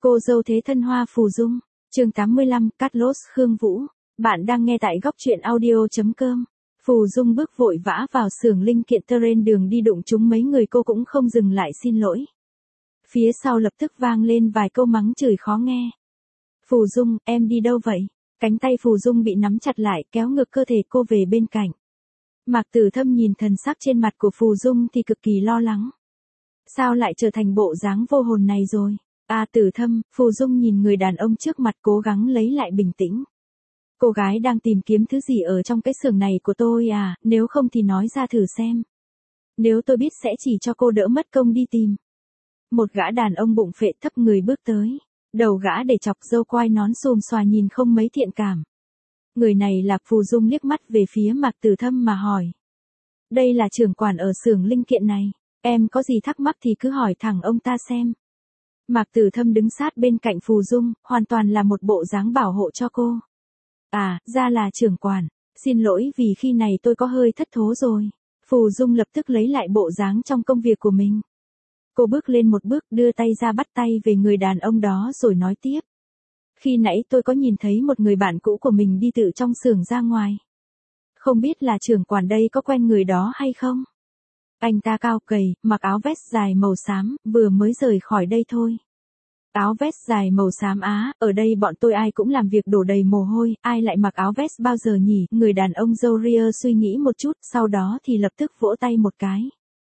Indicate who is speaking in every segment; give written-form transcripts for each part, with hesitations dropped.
Speaker 1: Cô dâu thế thân Hoa Phù Dung, chương 85, Carlos Khương Vũ. Bạn đang nghe tại góc truyện audio.com. Phù Dung bước vội vã vào xưởng linh kiện terrain đường đi đụng trúng mấy người cô cũng không dừng lại xin lỗi. Phía sau lập tức vang lên vài câu mắng chửi khó nghe. Phù Dung, em đi đâu vậy? Cánh tay Phù Dung bị nắm chặt lại kéo ngược cơ thể cô về bên cạnh. Mạc Tử Thâm nhìn thần sắc trên mặt của Phù Dung thì cực kỳ lo lắng. Sao lại trở thành bộ dáng vô hồn này rồi? À Tử Thâm, Phù Dung nhìn người đàn ông trước mặt cố gắng lấy lại bình tĩnh. Cô gái đang tìm kiếm thứ gì ở trong cái xưởng này của tôi à, nếu không thì nói ra thử xem. Nếu tôi biết sẽ chỉ cho cô đỡ mất công đi tìm. Một gã đàn ông bụng phệ thấp người bước tới. Đầu gã để chọc râu quai nón xùm xòa nhìn không mấy thiện cảm. Người này là Phù Dung liếc mắt về phía Mạc Tử Thâm mà hỏi. Đây là trưởng quản ở xưởng linh kiện này, em có gì thắc mắc thì cứ hỏi thẳng ông ta xem. Mạc Tử Thâm đứng sát bên cạnh Phù Dung, hoàn toàn là một bộ dáng bảo hộ cho cô. À, ra là trưởng quản, xin lỗi vì khi này tôi có hơi thất thố rồi. Phù Dung lập tức lấy lại bộ dáng trong công việc của mình. Cô bước lên một bước đưa tay ra bắt tay về người đàn ông đó rồi nói tiếp. Khi nãy tôi có nhìn thấy một người bạn cũ của mình đi từ trong xưởng ra ngoài. Không biết là trưởng quản đây có quen người đó hay không? Anh ta cao gầy, mặc áo vest dài màu xám, vừa mới rời khỏi đây thôi. Áo vest dài màu xám á, ở đây bọn tôi ai cũng làm việc đổ đầy mồ hôi, ai lại mặc áo vest bao giờ nhỉ? Người đàn ông râu ria suy nghĩ một chút, sau đó thì lập tức vỗ tay một cái.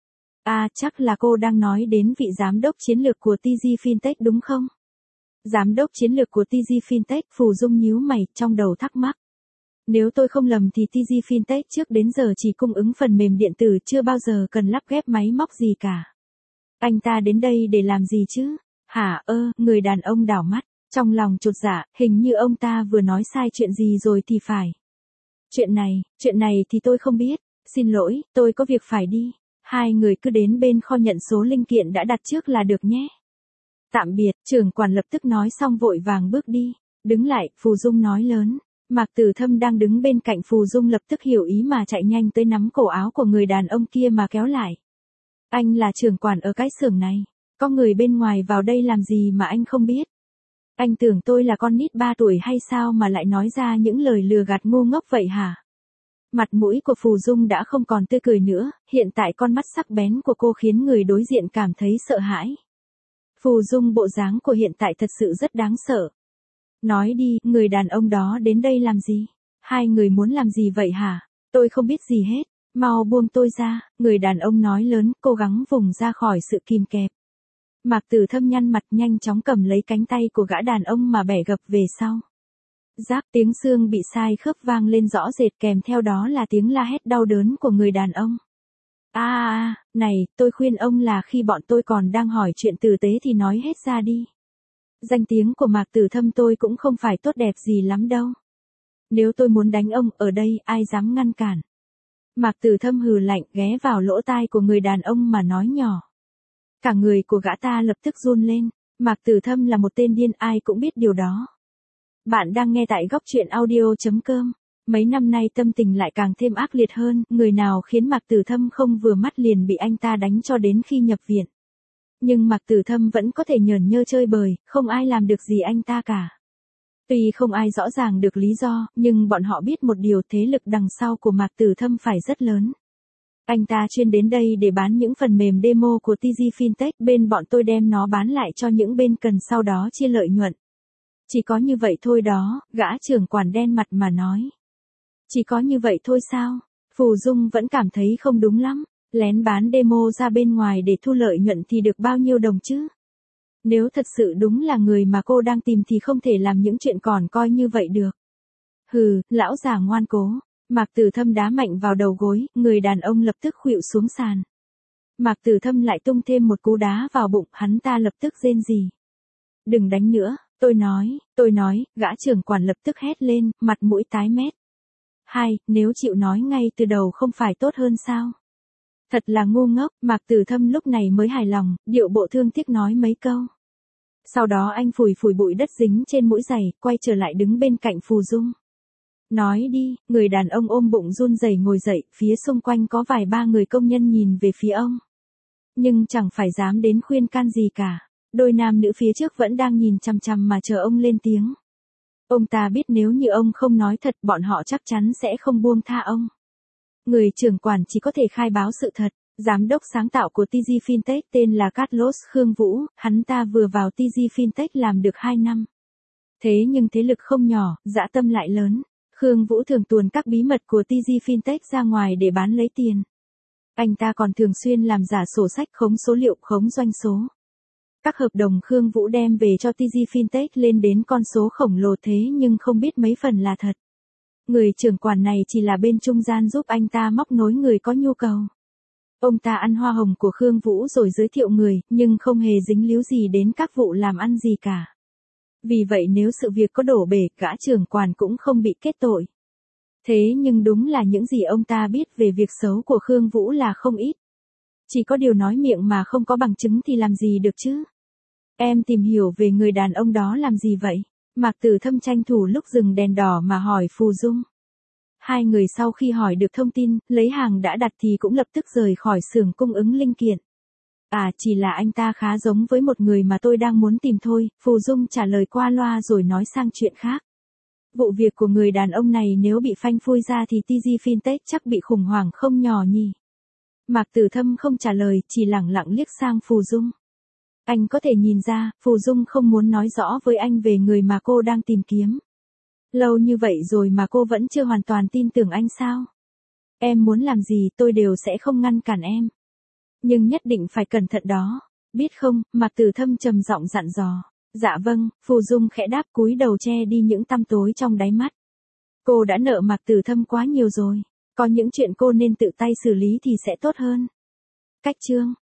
Speaker 1: À, chắc là cô đang nói đến vị giám đốc chiến lược của TG Fintech đúng không? Giám đốc chiến lược của TG Fintech, Phù Dung nhíu mày, trong đầu thắc mắc. Nếu tôi không lầm thì TG Fintech trước đến giờ chỉ cung ứng phần mềm điện tử, chưa bao giờ cần lắp ghép máy móc gì cả. Anh ta đến đây để làm gì chứ? Hả người đàn ông đảo mắt, trong lòng chột dạ, hình như ông ta vừa nói sai chuyện gì rồi thì phải. Chuyện này thì tôi không biết, xin lỗi, tôi có việc phải đi. Hai người cứ đến bên kho nhận số linh kiện đã đặt trước là được nhé. Tạm biệt, trưởng quản lập tức nói xong vội vàng bước đi. Đứng lại, Phù Dung nói lớn. Mạc Tử Thâm đang đứng bên cạnh Phù Dung lập tức hiểu ý mà chạy nhanh tới nắm cổ áo của người đàn ông kia mà kéo lại. Anh là trưởng quản ở cái xưởng này. Có người bên ngoài vào đây làm gì mà anh không biết? Anh tưởng tôi là con nít 3 tuổi hay sao mà lại nói ra những lời lừa gạt ngu ngốc vậy hả? Mặt mũi của Phù Dung đã không còn tươi cười nữa, hiện tại con mắt sắc bén của cô khiến người đối diện cảm thấy sợ hãi. Phù Dung bộ dáng của hiện tại thật sự rất đáng sợ. Nói đi, người đàn ông đó đến đây làm gì? Hai người muốn làm gì vậy hả? Tôi không biết gì hết, mau buông tôi ra, người đàn ông nói lớn, cố gắng vùng ra khỏi sự kìm kẹp. Mạc Tử Thâm nhăn mặt nhanh chóng cầm lấy cánh tay của gã đàn ông mà bẻ gập về sau. Rác tiếng xương bị sai khớp vang lên rõ rệt kèm theo đó là tiếng la hét đau đớn của người đàn ông. Này, tôi khuyên ông là khi bọn tôi còn đang hỏi chuyện tử tế thì nói hết ra đi. Danh tiếng của Mạc Tử Thâm tôi cũng không phải tốt đẹp gì lắm đâu. Nếu tôi muốn đánh ông ở đây ai dám ngăn cản. Mạc Tử Thâm hừ lạnh ghé vào lỗ tai của người đàn ông mà nói nhỏ. Cả người của gã ta lập tức run lên. Mạc Tử Thâm là một tên điên, ai cũng biết điều đó. Bạn đang nghe tại góc truyện audio.com. Mấy năm nay tâm tình lại càng thêm ác liệt hơn, người nào khiến Mạc Tử Thâm không vừa mắt liền bị anh ta đánh cho đến khi nhập viện. Nhưng Mạc Tử Thâm vẫn có thể nhởn nhơ chơi bời, không ai làm được gì anh ta cả. Tuy không ai rõ ràng được lý do, nhưng bọn họ biết một điều, thế lực đằng sau của Mạc Tử Thâm phải rất lớn. Anh ta chuyên đến đây để bán những phần mềm demo của TG Fintech, bên bọn tôi đem nó bán lại cho những bên cần sau đó chia lợi nhuận. Chỉ có như vậy thôi đó, gã trưởng quản đen mặt mà nói. Chỉ có như vậy thôi sao? Phù Dung vẫn cảm thấy không đúng lắm, lén bán demo ra bên ngoài để thu lợi nhuận thì được bao nhiêu đồng chứ? Nếu thật sự đúng là người mà cô đang tìm thì không thể làm những chuyện còn coi như vậy được. Hừ, lão già ngoan cố. Mạc Tử Thâm đá mạnh vào đầu gối, người đàn ông lập tức khuỵu xuống sàn. Mạc Tử Thâm lại tung thêm một cú đá vào bụng, hắn ta lập tức rên rỉ. Đừng đánh nữa, tôi nói, gã trưởng quản lập tức hét lên, mặt mũi tái mét. Nếu chịu nói ngay từ đầu không phải tốt hơn sao? Thật là ngu ngốc, Mạc Tử Thâm lúc này mới hài lòng, điệu bộ thương tiếc nói mấy câu. Sau đó anh phủi bụi đất dính trên mũi giày, quay trở lại đứng bên cạnh Phù Dung. Nói đi, người đàn ông ôm bụng run rẩy ngồi dậy, phía xung quanh có vài ba người công nhân nhìn về phía ông. Nhưng chẳng phải dám đến khuyên can gì cả. Đôi nam nữ phía trước vẫn đang nhìn chằm chằm mà chờ ông lên tiếng. Ông ta biết nếu như ông không nói thật bọn họ chắc chắn sẽ không buông tha ông. Người trưởng quản chỉ có thể khai báo sự thật. Giám đốc sáng tạo của TG Fintech tên là Carlos Khương Vũ, hắn ta vừa vào TG Fintech làm được 2 năm. Thế nhưng thế lực không nhỏ, dã tâm lại lớn. Khương Vũ thường tuồn các bí mật của TG Fintech ra ngoài để bán lấy tiền. Anh ta còn thường xuyên làm giả sổ sách khống số liệu, khống doanh số. Các hợp đồng Khương Vũ đem về cho TG Fintech lên đến con số khổng lồ thế nhưng không biết mấy phần là thật. Người trưởng quản này chỉ là bên trung gian giúp anh ta móc nối người có nhu cầu. Ông ta ăn hoa hồng của Khương Vũ rồi giới thiệu người, nhưng không hề dính líu gì đến các vụ làm ăn gì cả. Vì vậy nếu sự việc có đổ bể, gã trưởng quản cũng không bị kết tội. Thế nhưng đúng là những gì ông ta biết về việc xấu của Khương Vũ là không ít. Chỉ có điều nói miệng mà không có bằng chứng thì làm gì được chứ. Em tìm hiểu về người đàn ông đó làm gì vậy? Mạc Tử Thâm tranh thủ lúc dừng đèn đỏ mà hỏi Phù Dung. Hai người sau khi hỏi được thông tin, lấy hàng đã đặt thì cũng lập tức rời khỏi xưởng cung ứng linh kiện. À, chỉ là anh ta khá giống với một người mà tôi đang muốn tìm thôi, Phù Dung trả lời qua loa rồi nói sang chuyện khác. Vụ việc của người đàn ông này nếu bị phanh phui ra thì TG Fintech chắc bị khủng hoảng không nhỏ nhỉ. Mạc Tử Thâm không trả lời, chỉ lẳng lặng liếc sang Phù Dung. Anh có thể nhìn ra, Phù Dung không muốn nói rõ với anh về người mà cô đang tìm kiếm. Lâu như vậy rồi mà cô vẫn chưa hoàn toàn tin tưởng anh sao? Em muốn làm gì tôi đều sẽ không ngăn cản em. Nhưng nhất định phải cẩn thận đó. Biết không, Mạc Tử Thâm trầm giọng dặn dò. Dạ vâng, Phù Dung khẽ đáp cúi đầu che đi những tăm tối trong đáy mắt. Cô đã nợ Mạc Tử Thâm quá nhiều rồi. Có những chuyện cô nên tự tay xử lý thì sẽ tốt hơn. Cách chương